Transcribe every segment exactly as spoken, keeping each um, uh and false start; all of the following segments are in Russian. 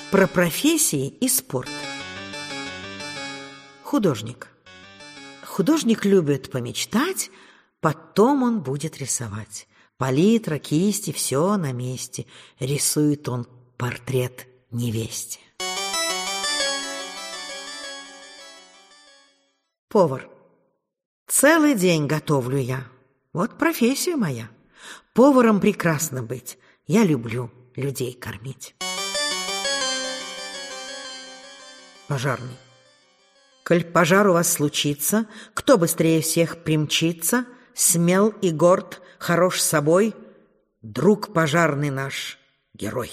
Про профессии и спорт. Художник. Художник любит помечтать, потом он будет рисовать. Палитра, кисти, все на месте. Рисует он портрет невесте. Повар. Целый день готовлю я. Вот профессия моя. Поваром прекрасно быть. Я люблю людей кормить. Пожарный. Коль пожар у вас случится, кто быстрее всех примчится, смел и горд, хорош собой, друг пожарный наш, герой.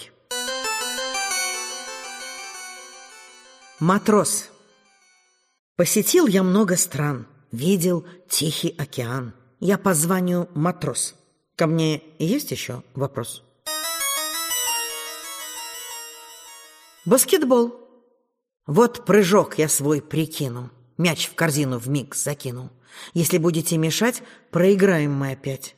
Матрос. Посетил я много стран, видел Тихий океан. Я по званию матрос. Ко мне есть еще вопрос? Баскетбол. Вот прыжок я свой прикинул, мяч в корзину вмиг закинул. Если будете мешать, проиграем мы опять.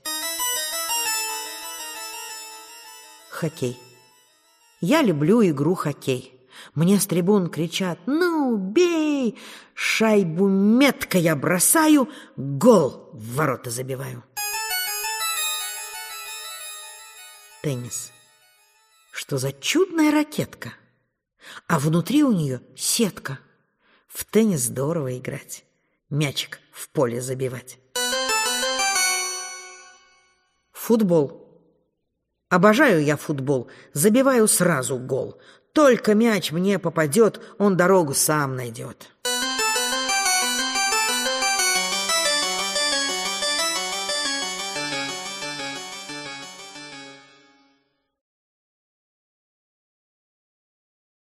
Хоккей. Я люблю игру хоккей. Мне с трибун кричат: «Ну, бей!» Шайбу метко я бросаю, гол в ворота забиваю. Теннис. Что за чудная ракетка? А внутри у нее сетка. В теннис здорово играть, мячик в поле забивать. Футбол. Обожаю я футбол, забиваю сразу гол. Только мяч мне попадет, он дорогу сам найдет.